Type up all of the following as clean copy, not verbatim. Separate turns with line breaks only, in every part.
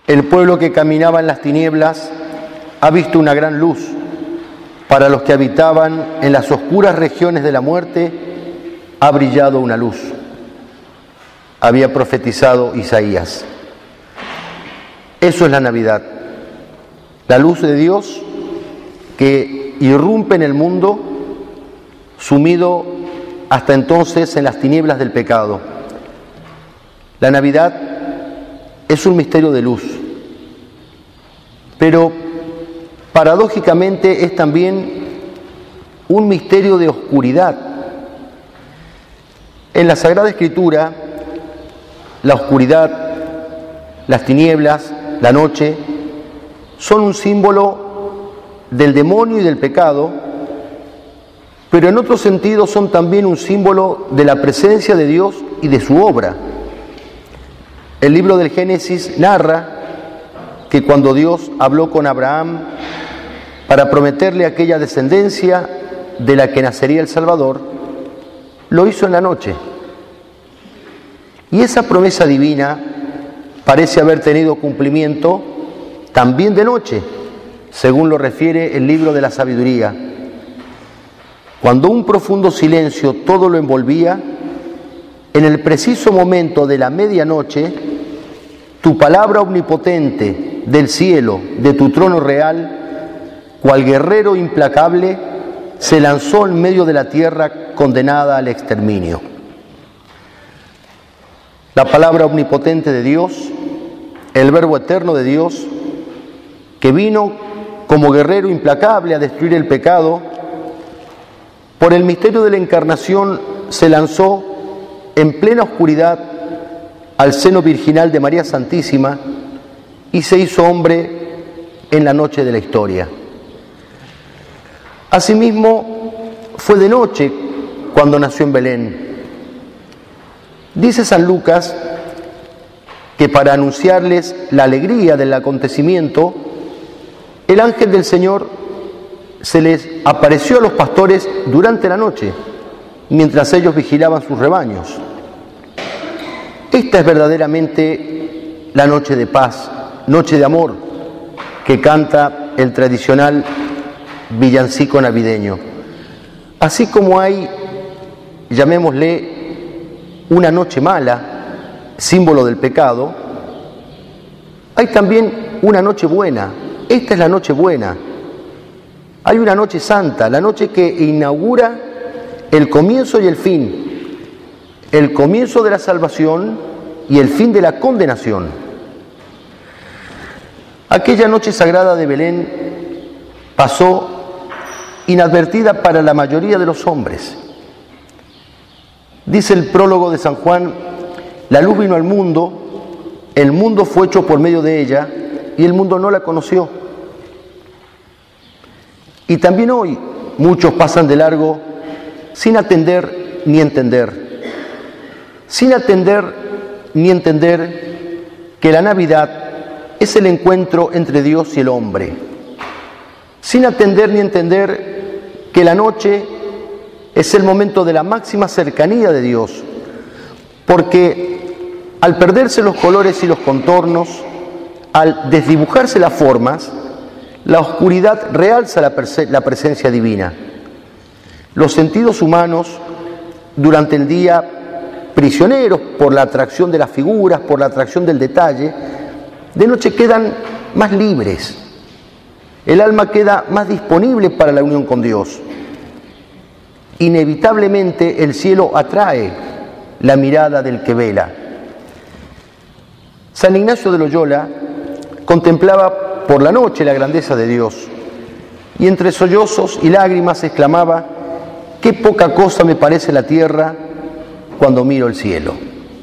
El pueblo que caminaba en las tinieblas ha visto una gran luz. Para los que habitaban en las oscuras regiones de la muerte ha brillado una luz. Había profetizado Isaías. Eso es la Navidad. La luz de Dios que irrumpe en el mundo sumido hasta entonces en las tinieblas del pecado. La Navidad es un misterio de luz, pero paradójicamente es también un misterio de oscuridad. En la Sagrada Escritura, la oscuridad, las tinieblas, la noche, son un símbolo del demonio y del pecado, pero en otro sentido son también un símbolo de la presencia de Dios y de su obra. El libro del Génesis narra que cuando Dios habló con Abraham para prometerle aquella descendencia de la que nacería el Salvador, lo hizo en la noche. Y esa promesa divina parece haber tenido cumplimiento también de noche, según lo refiere el libro de la Sabiduría. Cuando un profundo silencio todo lo envolvía, en el preciso momento de la medianoche, tu palabra omnipotente del cielo, de tu trono real, cual guerrero implacable, se lanzó en medio de la tierra condenada al exterminio. La palabra omnipotente de Dios, el Verbo eterno de Dios, que vino como guerrero implacable a destruir el pecado, por el misterio de la encarnación se lanzó en plena oscuridad al seno virginal de María Santísima y se hizo hombre en la noche de la historia. Asimismo, fue de noche cuando nació en Belén. Dice San Lucas que para anunciarles la alegría del acontecimiento, el ángel del Señor se les apareció a los pastores durante la noche, mientras ellos vigilaban sus rebaños. Esta es verdaderamente la noche de paz, noche de amor, que canta el tradicional villancico navideño. Así como hay, llamémosle, una noche mala, símbolo del pecado, hay también una noche buena. Esta es la noche buena. Hay una noche santa, la noche que inaugura el comienzo y el fin, el comienzo de la salvación y el fin de la condenación. Aquella noche sagrada de Belén pasó inadvertida para la mayoría de los hombres. Dice el prólogo de San Juan: la luz vino al mundo, el mundo fue hecho por medio de ella y el mundo no la conoció. Y también hoy muchos pasan de largo sin atender ni entender. Sin atender ni entender que la Navidad es el encuentro entre Dios y el hombre. Sin atender ni entender que la noche es el momento de la máxima cercanía de Dios. Porque al perderse los colores y los contornos, al desdibujarse las formas, la oscuridad realza la presencia divina. Los sentidos humanos, durante el día, prisioneros por la atracción de las figuras, por la atracción del detalle, de noche quedan más libres. El alma queda más disponible para la unión con Dios. Inevitablemente el cielo atrae la mirada del que vela. San Ignacio de Loyola contemplaba por la noche la grandeza de Dios y entre sollozos y lágrimas exclamaba: qué poca cosa me parece la tierra cuando miro el cielo.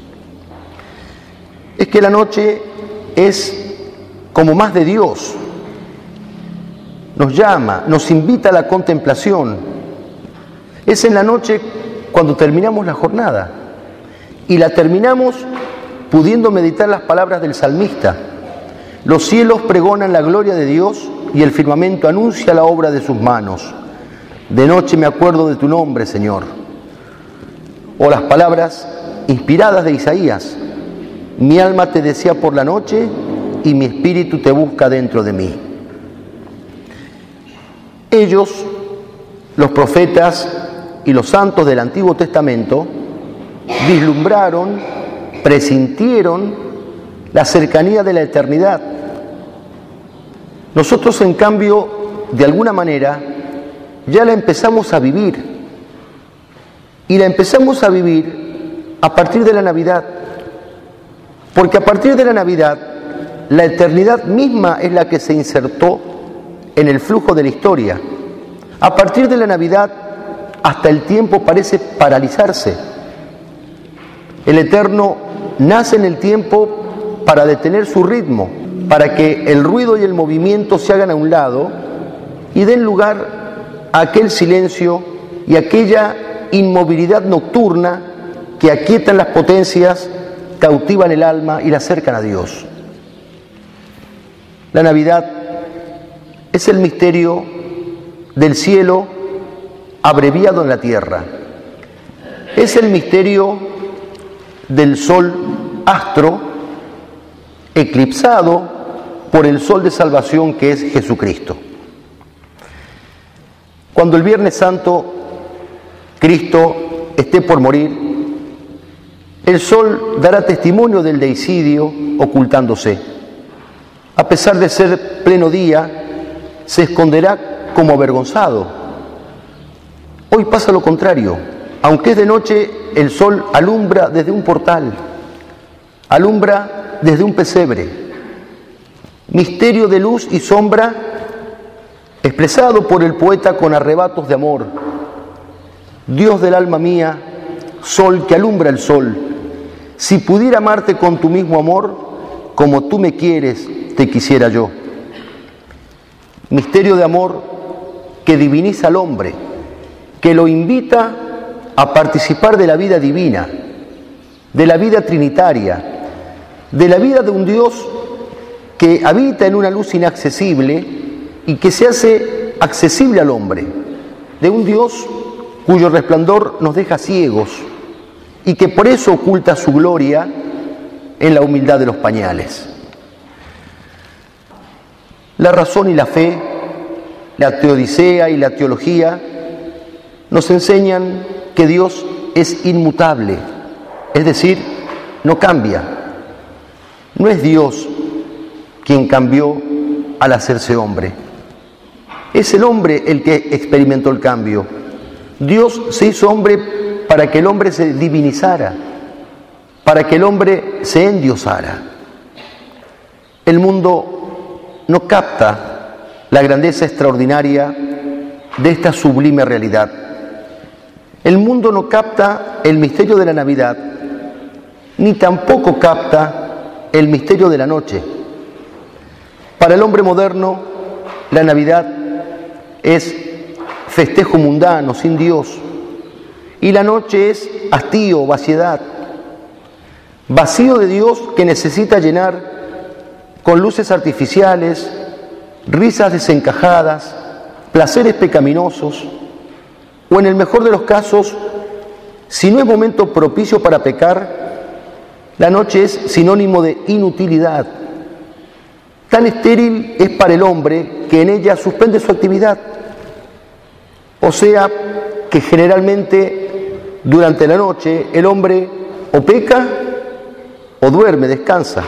Es que la noche es como más de Dios. Nos llama, nos invita a la contemplación. Es en la noche cuando terminamos la jornada y la terminamos pudiendo meditar las palabras del salmista. Los cielos pregonan la gloria de Dios y el firmamento anuncia la obra de sus manos. De noche me acuerdo de tu nombre, Señor. O las palabras inspiradas de Isaías: mi alma te desea por la noche y mi espíritu te busca dentro de mí. Ellos, los profetas y los santos del Antiguo Testamento, vislumbraron, presintieron la cercanía de la eternidad. Nosotros, en cambio, de alguna manera, ya la empezamos a vivir. Y la empezamos a vivir a partir de la Navidad. Porque a partir de la Navidad, la eternidad misma es la que se insertó en el flujo de la historia. A partir de la Navidad, hasta el tiempo parece paralizarse. El Eterno nace en el tiempo para detener su ritmo, para que el ruido y el movimiento se hagan a un lado y den lugar a aquel silencio y aquella inmovilidad nocturna que aquietan las potencias, cautivan el alma y la acercan a Dios. La Navidad es el misterio del cielo abreviado en la tierra. Es el misterio del sol astro eclipsado por el sol de salvación que es Jesucristo. Cuando el Viernes Santo Cristo esté por morir, el sol dará testimonio del deicidio ocultándose. A pesar de ser pleno día, se esconderá como avergonzado. Hoy pasa lo contrario. Aunque es de noche, el sol alumbra desde un portal, alumbra desde un pesebre. Misterio de luz y sombra expresado por el poeta con arrebatos de amor. Dios del alma mía, sol que alumbra el sol, si pudiera amarte con tu mismo amor, como tú me quieres, te quisiera yo. Misterio de amor que diviniza al hombre, que lo invita a participar de la vida divina, de la vida trinitaria, de la vida de un Dios que habita en una luz inaccesible y que se hace accesible al hombre, de un Dios cuyo resplandor nos deja ciegos y que por eso oculta su gloria en la humildad de los pañales. La razón y la fe, la teodicea y la teología nos enseñan que Dios es inmutable, es decir, no cambia. No es Dios quien cambió al hacerse hombre. Es el hombre el que experimentó el cambio. Dios se hizo hombre para que el hombre se divinizara, para que el hombre se endiosara. El mundo no capta la grandeza extraordinaria de esta sublime realidad. El mundo no capta el misterio de la Navidad, ni tampoco capta el misterio de la noche. Para el hombre moderno, la Navidad es festejo mundano, sin Dios, y la noche es hastío, vaciedad, vacío de Dios que necesita llenar con luces artificiales, risas desencajadas, placeres pecaminosos, o en el mejor de los casos, si no es momento propicio para pecar, la noche es sinónimo de inutilidad. Tan estéril es para el hombre que en ella suspende su actividad. O sea, que generalmente durante la noche el hombre o peca o duerme, descansa.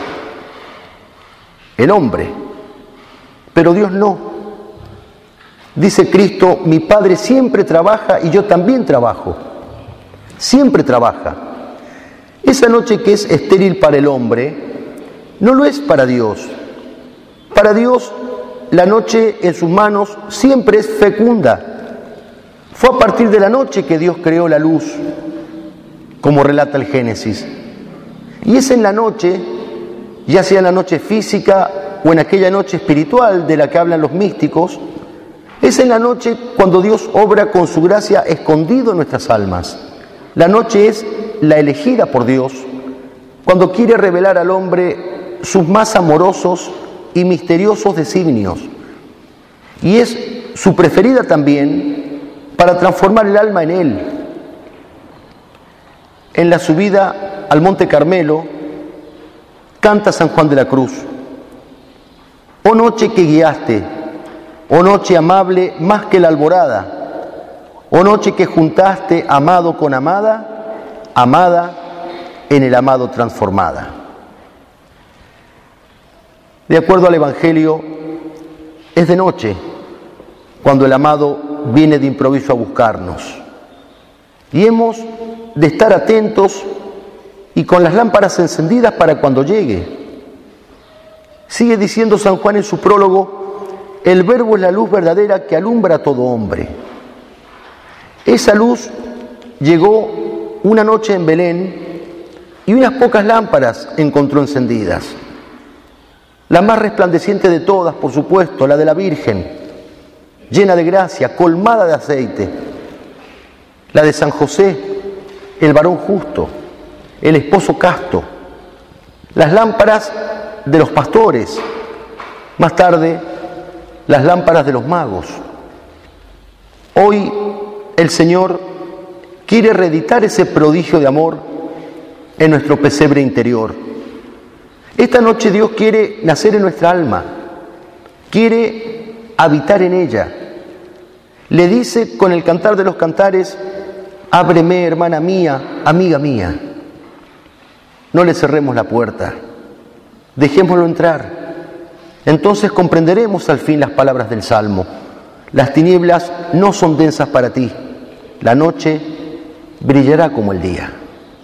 El hombre. Pero Dios no. Dice Cristo, mi Padre siempre trabaja y yo también trabajo. Siempre trabaja. Esa noche que es estéril para el hombre, no lo es para Dios. Para Dios, la noche en sus manos siempre es fecunda. Fue a partir de la noche que Dios creó la luz, como relata el Génesis. Y es en la noche, ya sea en la noche física o en aquella noche espiritual de la que hablan los místicos, es en la noche cuando Dios obra con su gracia escondido en nuestras almas. La noche es la elegida por Dios, cuando quiere revelar al hombre sus más amorosos y misteriosos designios. Y es su preferida también para transformar el alma en Él. En la subida al Monte Carmelo, canta San Juan de la Cruz: Oh noche que guiaste, oh noche amable más que la alborada, oh noche que juntaste amado con amada, amada en el amado transformada. De acuerdo al Evangelio, es de noche cuando el amado viene de improviso a buscarnos. Y hemos de estar atentos y con las lámparas encendidas para cuando llegue. Sigue diciendo San Juan en su prólogo, el Verbo es la luz verdadera que alumbra a todo hombre. Esa luz llegó una noche en Belén y unas pocas lámparas encontró encendidas. La más resplandeciente de todas, por supuesto, la de la Virgen, llena de gracia, colmada de aceite. La de San José, el varón justo, el esposo casto. Las lámparas de los pastores, más tarde las lámparas de los magos. Hoy el Señor quiere reeditar ese prodigio de amor en nuestro pesebre interior. Esta noche Dios quiere nacer en nuestra alma, quiere habitar en ella. Le dice con el cantar de los cantares, ábreme, hermana mía, amiga mía. No le cerremos la puerta. Dejémoslo entrar. Entonces comprenderemos al fin las palabras del Salmo. Las tinieblas no son densas para ti. La noche brillará como el día.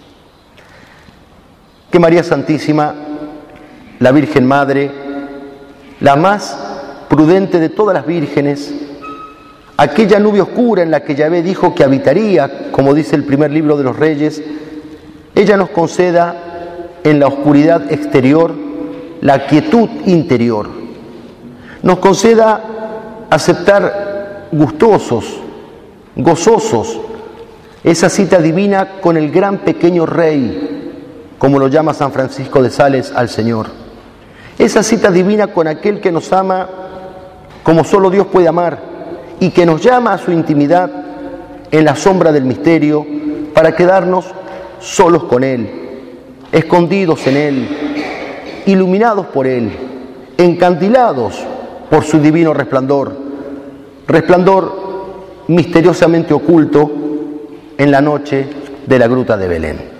Que María Santísima, la Virgen Madre, la más prudente de todas las vírgenes, aquella nube oscura en la que Yahvé dijo que habitaría, como dice el primer libro de los Reyes, ella nos conceda en la oscuridad exterior la quietud interior. Nos conceda aceptar gustosos, gozosos, esa cita divina con el gran pequeño Rey, como lo llama San Francisco de Sales al Señor. Esa cita divina con aquel que nos ama como solo Dios puede amar y que nos llama a su intimidad en la sombra del misterio para quedarnos solos con Él, escondidos en Él, iluminados por Él, encandilados por su divino resplandor, resplandor misteriosamente oculto en la noche de la gruta de Belén.